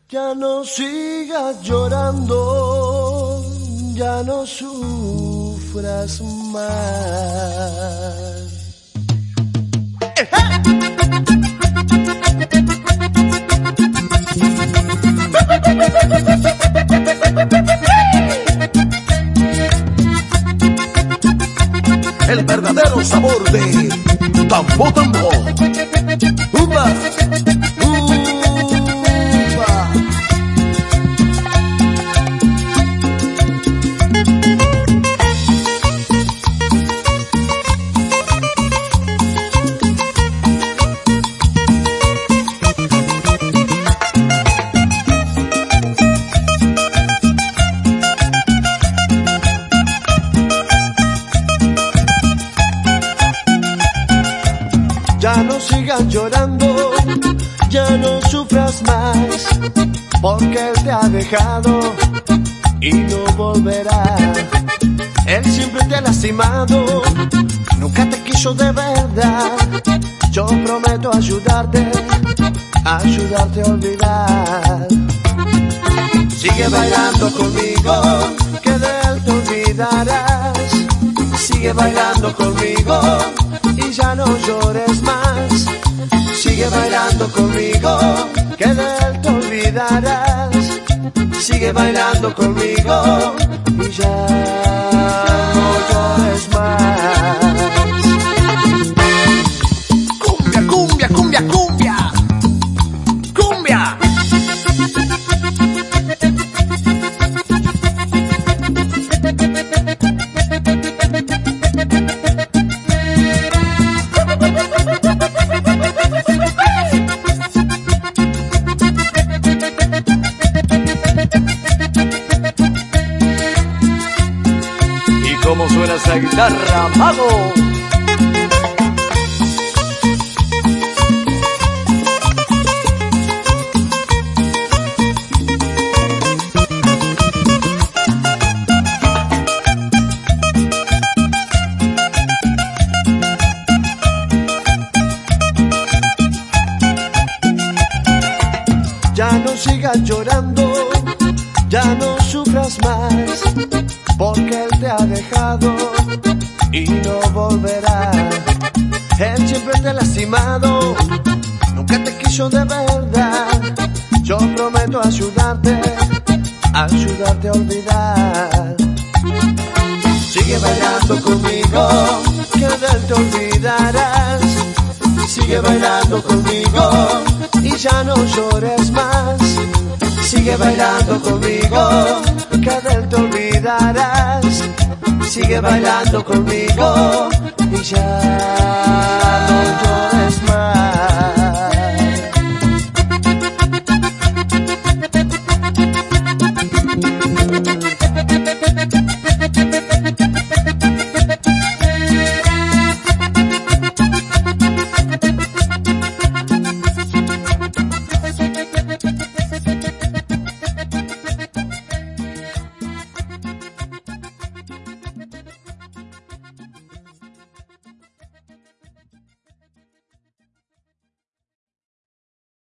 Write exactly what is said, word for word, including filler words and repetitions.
Ya no sigas llorando, ya no sufras más. El verdadero sabor de Tambo Tambo. ¡Upa! ¡Upa! Ya no sigas llorando, ya no sufras más, porque él te ha dejado y no volverá. Él siempre te ha lastimado, nunca te quiso de verdad. Yo prometo ayudarte, ayudarte a olvidar. Sigue bailando conmigo, que de él te olvidarás. Sigue bailando conmigo y ya no llores más. Sigue bailando conmigo, que de él te olvidarás. Sigue bailando conmigo y ya no llores más. Cumbia, cumbia, cumbia, cumbia. Cumbia. ¿Cómo suena esa guitarra, mago? Ya no sigas llorando, ya no sufras más, porque él te ha dejado y no volverá. Él siempre te ha lastimado, nunca te quiso de verdad. Yo prometo ayudarte, ayudarte a olvidar. Sigue bailando conmigo, que de él te olvidarás. Sigue bailando conmigo y ya no llores más. Sigue bailando conmigo, que de él te olvidarás. Sigue bailando conmigo y ya